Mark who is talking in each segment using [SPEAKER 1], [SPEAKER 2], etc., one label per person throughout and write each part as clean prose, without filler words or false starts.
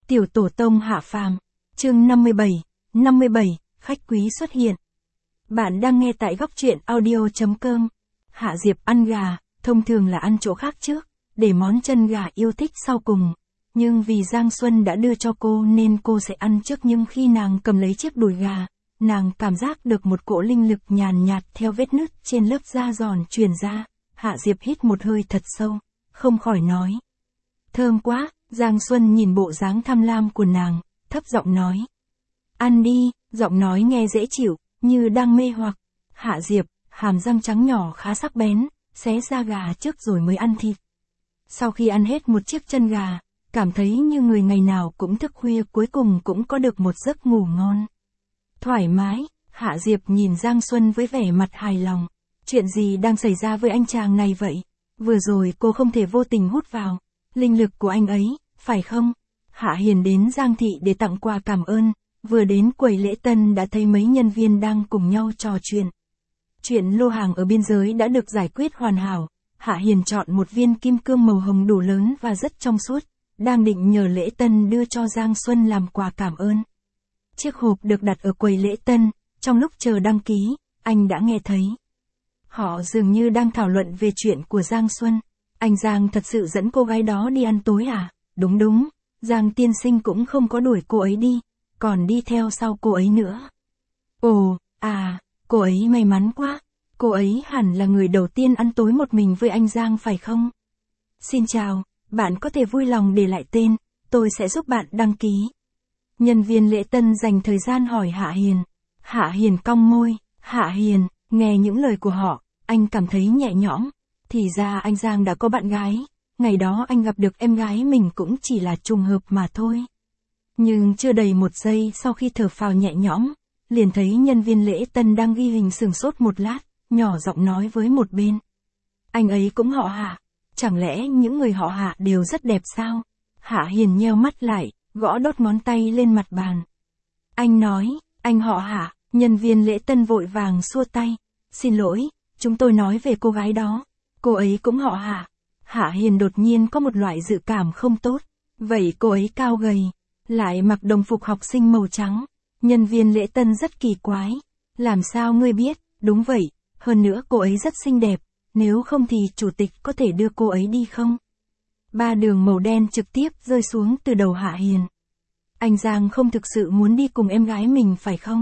[SPEAKER 1] Tiểu tổ tông hạ phàm, chương 57, khách quý xuất hiện. Bạn đang nghe tại góc truyện audio.com. Hạ Diệp ăn gà, thông thường là ăn chỗ khác trước, để món chân gà yêu thích sau cùng. Nhưng vì Giang Xuân đã đưa cho cô nên cô sẽ ăn trước, nhưng khi nàng cầm lấy chiếc đùi gà, nàng cảm giác được một cỗ linh lực nhàn nhạt theo vết nứt trên lớp da giòn truyền ra. Hạ Diệp hít một hơi thật sâu, không khỏi nói. Thơm quá. Giang Xuân nhìn bộ dáng tham lam của nàng, thấp giọng nói. Ăn đi, giọng nói nghe dễ chịu, như đang mê hoặc. Hạ Diệp, hàm răng trắng nhỏ khá sắc bén, xé da gà trước rồi mới ăn thịt. Sau khi ăn hết một chiếc chân gà, cảm thấy như người ngày nào cũng thức khuya, cuối cùng cũng có được một giấc ngủ ngon. Thoải mái, Hạ Diệp nhìn Giang Xuân với vẻ mặt hài lòng. Chuyện gì đang xảy ra với anh chàng này vậy? Vừa rồi cô không thể vô tình hút vào linh lực của anh ấy, phải không? Hạ Hiền đến Giang Thị để tặng quà cảm ơn, vừa đến quầy lễ tân đã thấy mấy nhân viên đang cùng nhau trò chuyện. Chuyện lô hàng ở biên giới đã được giải quyết hoàn hảo, Hạ Hiền chọn một viên kim cương màu hồng đủ lớn và rất trong suốt, đang định nhờ lễ tân đưa cho Giang Xuân làm quà cảm ơn. Chiếc hộp được đặt ở quầy lễ tân, trong lúc chờ đăng ký, anh đã nghe thấy. Họ dường như đang thảo luận về chuyện của Giang Xuân. Anh Giang thật sự dẫn cô gái đó đi ăn tối à? Đúng, Giang tiên sinh cũng không có đuổi cô ấy đi, còn đi theo sau cô ấy nữa. Ồ, cô ấy may mắn quá, cô ấy hẳn là người đầu tiên ăn tối một mình với anh Giang phải không? Xin chào, bạn có thể vui lòng để lại tên, tôi sẽ giúp bạn đăng ký. Nhân viên lễ tân dành thời gian hỏi Hạ Hiền. Hạ Hiền cong môi, Hạ Hiền, nghe những lời của họ, anh cảm thấy nhẹ nhõm. Thì ra anh Giang đã có bạn gái, ngày đó anh gặp được em gái mình cũng chỉ là trùng hợp mà thôi. Nhưng chưa đầy một giây sau khi thở phào nhẹ nhõm, liền thấy nhân viên lễ tân đang ghi hình sửng sốt một lát, nhỏ giọng nói với một bên. Anh ấy cũng họ Hạ, chẳng lẽ những người họ Hạ đều rất đẹp sao? Hạ Hiền nheo mắt lại, gõ đốt ngón tay lên mặt bàn. Anh nói, anh họ Hạ, nhân viên lễ tân vội vàng xua tay. Xin lỗi, chúng tôi nói về cô gái đó. Cô ấy cũng họ Hạ. Hạ Hiền đột nhiên có một loại dự cảm không tốt. Vậy cô ấy cao gầy, lại mặc đồng phục học sinh màu trắng. Nhân viên lễ tân rất kỳ quái. Làm sao ngươi biết? Đúng vậy, hơn nữa cô ấy rất xinh đẹp. Nếu không thì chủ tịch có thể đưa cô ấy đi không? 3 đường màu đen trực tiếp rơi xuống từ đầu Hạ Hiền. Anh Giang không thực sự muốn đi cùng em gái mình phải không?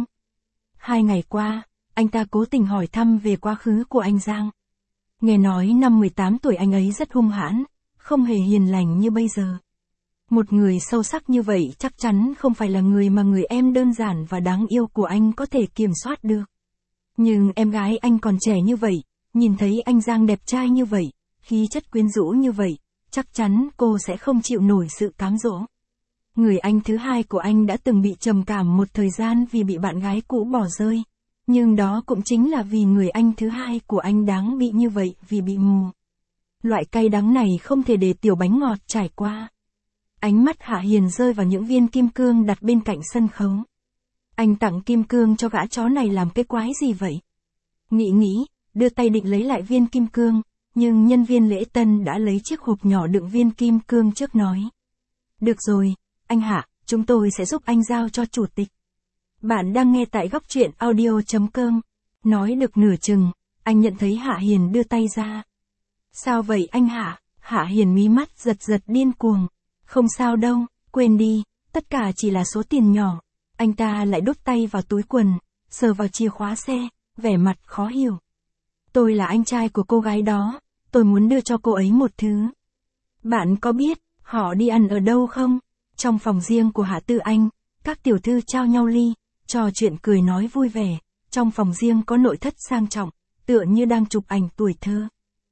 [SPEAKER 1] 2 ngày qua, anh ta cố tình hỏi thăm về quá khứ của anh Giang. Nghe nói năm 18 tuổi anh ấy rất hung hãn, không hề hiền lành như bây giờ. Một người sâu sắc như vậy chắc chắn không phải là người mà người em đơn giản và đáng yêu của anh có thể kiểm soát được. Nhưng em gái anh còn trẻ như vậy, nhìn thấy anh Giang đẹp trai như vậy, khí chất quyến rũ như vậy, chắc chắn cô sẽ không chịu nổi sự cám dỗ. Người anh thứ hai của anh đã từng bị trầm cảm một thời gian vì bị bạn gái cũ bỏ rơi. Nhưng đó cũng chính là vì người anh thứ hai của anh đáng bị như vậy vì bị mù. Loại cay đắng này không thể để tiểu bánh ngọt trải qua. Ánh mắt Hạ Hiền rơi vào những viên kim cương đặt bên cạnh sân khấu. Anh tặng kim cương cho gã chó này làm cái quái gì vậy? Nghĩ, đưa tay định lấy lại viên kim cương, nhưng nhân viên lễ tân đã lấy chiếc hộp nhỏ đựng viên kim cương trước nói. Được rồi, anh Hạ, chúng tôi sẽ giúp anh giao cho chủ tịch. Bạn đang nghe tại góc truyện audio.com. Nói được nửa chừng, anh nhận thấy Hạ Hiền đưa tay ra. Sao vậy anh Hạ? Hạ Hiền mí mắt giật điên cuồng. Không sao đâu, quên đi, tất cả chỉ là số tiền nhỏ. Anh ta lại đút tay vào túi quần, sờ vào chìa khóa xe, vẻ mặt khó hiểu. Tôi là anh trai của cô gái đó, tôi muốn đưa cho cô ấy một thứ. Bạn có biết, họ đi ăn ở đâu không? Trong phòng riêng của Hạ Tư Anh, các tiểu thư trao nhau ly, trò chuyện cười nói vui vẻ, trong phòng riêng có nội thất sang trọng, tựa như đang chụp ảnh tuổi thơ.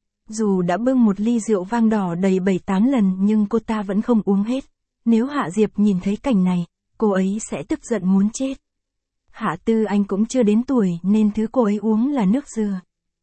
[SPEAKER 1] Dù đã bưng một ly rượu vang đỏ đầy 7-8 lần nhưng cô ta vẫn không uống hết. Nếu Hạ Diệp nhìn thấy cảnh này, cô ấy sẽ tức giận muốn chết. Hạ Tư Anh cũng chưa đến tuổi nên thứ cô ấy uống là nước dừa.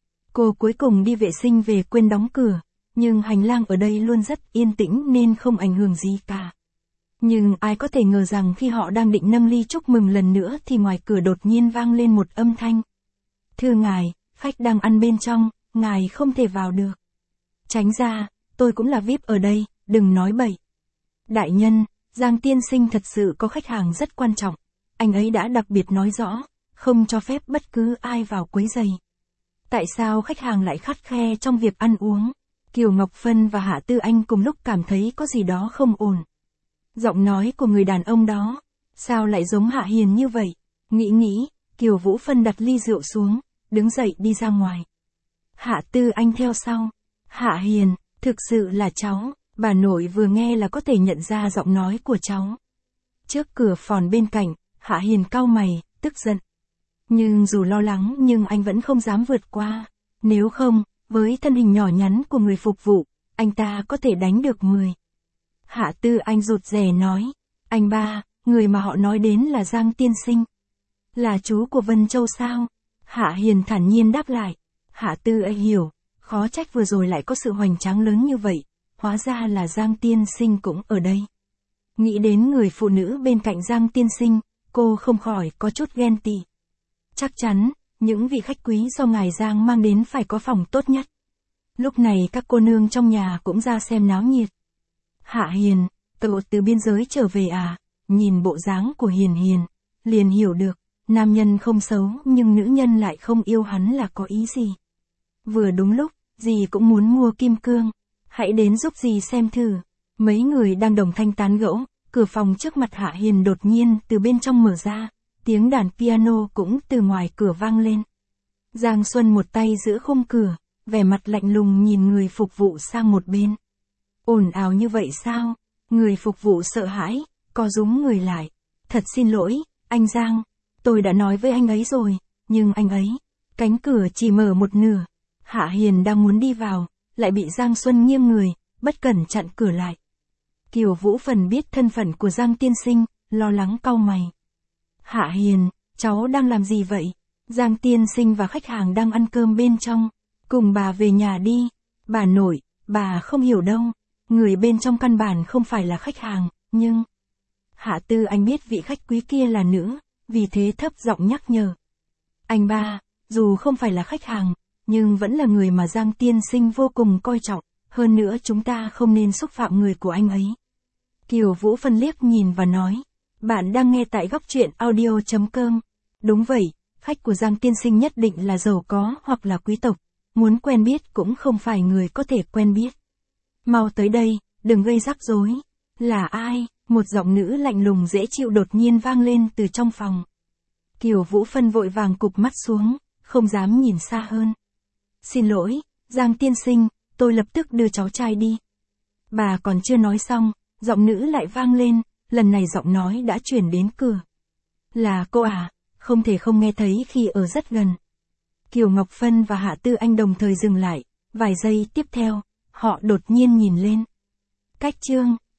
[SPEAKER 1] Cô cuối cùng đi vệ sinh về quên đóng cửa, nhưng hành lang ở đây luôn rất yên tĩnh nên không ảnh hưởng gì cả. Nhưng ai có thể ngờ rằng khi họ đang định nâng ly chúc mừng lần nữa thì ngoài cửa đột nhiên vang lên một âm thanh. Thưa ngài, khách đang ăn bên trong, ngài không thể vào được. Tránh ra, tôi cũng là VIP ở đây, đừng nói bậy. Đại nhân, Giang tiên sinh thật sự có khách hàng rất quan trọng. Anh ấy đã đặc biệt nói rõ, không cho phép bất cứ ai vào quấy rầy. Tại sao khách hàng lại khắt khe trong việc ăn uống? Kiều Ngọc Phân và Hạ Tư Anh cùng lúc cảm thấy có gì đó không ổn. Giọng nói của người đàn ông đó, sao lại giống Hạ Hiền như vậy? Nghĩ, Kiều Vũ Phân đặt ly rượu xuống, đứng dậy đi ra ngoài. Hạ Tư Anh theo sau. Hạ Hiền, thực sự là cháu, bà nội vừa nghe là có thể nhận ra giọng nói của cháu. Trước cửa phòng bên cạnh, Hạ Hiền cau mày, tức giận. Nhưng dù lo lắng nhưng anh vẫn không dám vượt qua. Nếu không, với thân hình nhỏ nhắn của người phục vụ, anh ta có thể đánh được 10. Hạ Tư Anh rụt rè nói, anh ba, người mà họ nói đến là Giang tiên sinh. Là chú của Vân Châu sao? Hạ Hiền thản nhiên đáp lại. Hạ Tư Anh hiểu, khó trách vừa rồi lại có sự hoành tráng lớn như vậy, hóa ra là Giang tiên sinh cũng ở đây. Nghĩ đến người phụ nữ bên cạnh Giang tiên sinh, cô không khỏi có chút ghen tị. Chắc chắn, những vị khách quý do ngài Giang mang đến phải có phòng tốt nhất. Lúc này các cô nương trong nhà cũng ra xem náo nhiệt. Hạ Hiền, cậu từ biên giới trở về à? Nhìn bộ dáng của Hiền Hiền, liền hiểu được, nam nhân không xấu nhưng nữ nhân lại không yêu hắn là có ý gì. Vừa đúng lúc, dì cũng muốn mua kim cương. Hãy đến giúp dì xem thử. Mấy người đang đồng thanh tán gẫu, cửa phòng trước mặt Hạ Hiền đột nhiên từ bên trong mở ra, tiếng đàn piano cũng từ ngoài cửa vang lên. Giang Xuân một tay giữ khung cửa, vẻ mặt lạnh lùng nhìn người phục vụ sang một bên. Ồn ào như vậy sao? Người phục vụ sợ hãi, co rúm người lại. Thật xin lỗi, anh Giang, tôi đã nói với anh ấy rồi, nhưng anh ấy, cánh cửa chỉ mở một nửa. Hạ Hiền đang muốn đi vào, lại bị Giang Xuân nghiêng người, bất cẩn chặn cửa lại. Kiều Vũ Phần biết thân phận của Giang tiên sinh, lo lắng cau mày. Hạ Hiền, cháu đang làm gì vậy? Giang tiên sinh và khách hàng đang ăn cơm bên trong, cùng bà về nhà đi. Bà nội, bà không hiểu đâu, người bên trong căn bản không phải là khách hàng, nhưng... Hạ Tư Anh biết vị khách quý kia là nữ, vì thế thấp giọng nhắc nhở. Anh ba, dù không phải là khách hàng, nhưng vẫn là người mà Giang tiên sinh vô cùng coi trọng, hơn nữa chúng ta không nên xúc phạm người của anh ấy. Kiều Vũ Phân liếc nhìn và nói, bạn đang nghe tại góc truyện audio.com. Đúng vậy, khách của Giang tiên sinh nhất định là giàu có hoặc là quý tộc, muốn quen biết cũng không phải người có thể quen biết. Mau tới đây, đừng gây rắc rối. Là ai? Một giọng nữ lạnh lùng dễ chịu đột nhiên vang lên từ trong phòng. Kiều Vũ Phân vội vàng cụp mắt xuống, không dám nhìn xa hơn. Xin lỗi, Giang tiên sinh, tôi lập tức đưa cháu trai đi. Bà còn chưa nói xong, giọng nữ lại vang lên, lần này giọng nói đã chuyển đến cửa. Là cô à, không thể không nghe thấy khi ở rất gần. Kiều Ngọc Phân và Hạ Tư Anh đồng thời dừng lại, vài giây tiếp theo, họ đột nhiên nhìn lên. Cách chương